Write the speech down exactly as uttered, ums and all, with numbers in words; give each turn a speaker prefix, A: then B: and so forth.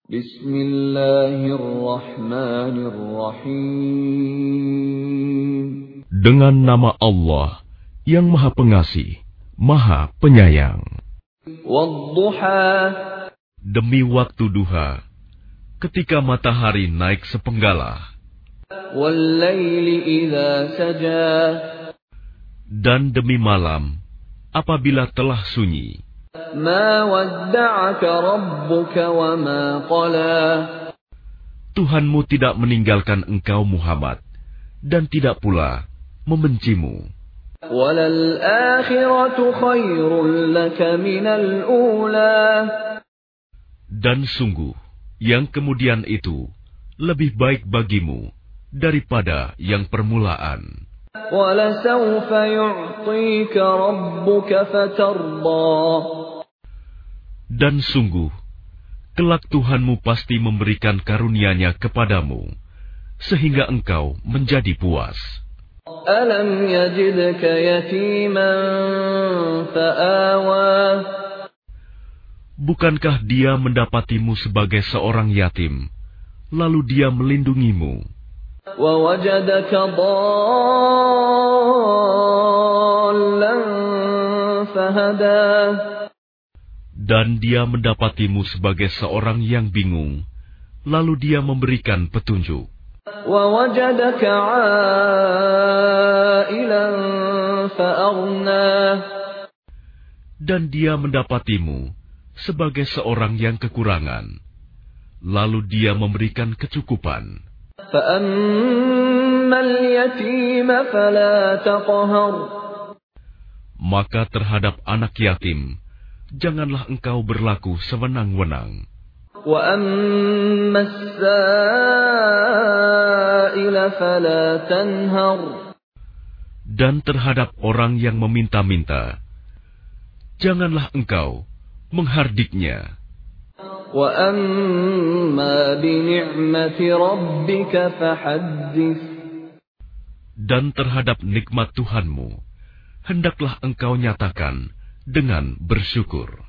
A: Bismillahirrahmanirrahim.
B: Dengan nama Allah yang Maha Pengasih, Maha Penyayang.
A: Wadduha.
B: Demi waktu duha, ketika matahari naik sepenggalah.
A: Wallaili idza saja.
B: Dan demi malam, apabila telah sunyi.
A: Ma wadda'aka rabbuka wa ma qala.
B: Tuhanmu tidak meninggalkan engkau Muhammad, dan tidak pula membencimu.
A: Walal akhiratu khairul laka minal ula.
B: Dan sungguh, yang kemudian itu lebih baik bagimu daripada yang permulaan.
A: Walasawfa yu'tika rabbuka fatarda.
B: Dan sungguh, kelak Tuhanmu pasti memberikan karunia-Nya kepadamu, sehingga engkau menjadi puas.
A: Alam yajidka yatiman fa'awa.
B: Bukankah Dia mendapatimu sebagai seorang yatim, lalu Dia melindungimu?
A: وَوَجَدَكَ ضَالًّا فَهَدَى.
B: Dan Dia mendapatimu sebagai seorang yang bingung, lalu Dia memberikan petunjuk.
A: وَوَجَدَكَ عَائِلًا فَأَغْنَى.
B: Dan Dia mendapatimu sebagai seorang yang kekurangan, lalu Dia memberikan kecukupan.
A: فَأَمَّا الْيَتِيمَ فَلَا تَقْهَرْ.
B: Maka terhadap anak yatim, janganlah engkau berlaku sewenang-wenang.
A: وَأَمَّا السَّائِلَ فَلَا تَنْهَرْ.
B: Dan terhadap orang yang meminta-minta, janganlah engkau menghardiknya.
A: وَأَمَّا بِنِعْمَةِ رَبِّكَ فَحَدِّثْ.
B: Dan terhadap nikmat Tuhanmu, hendaklah engkau nyatakan dengan bersyukur.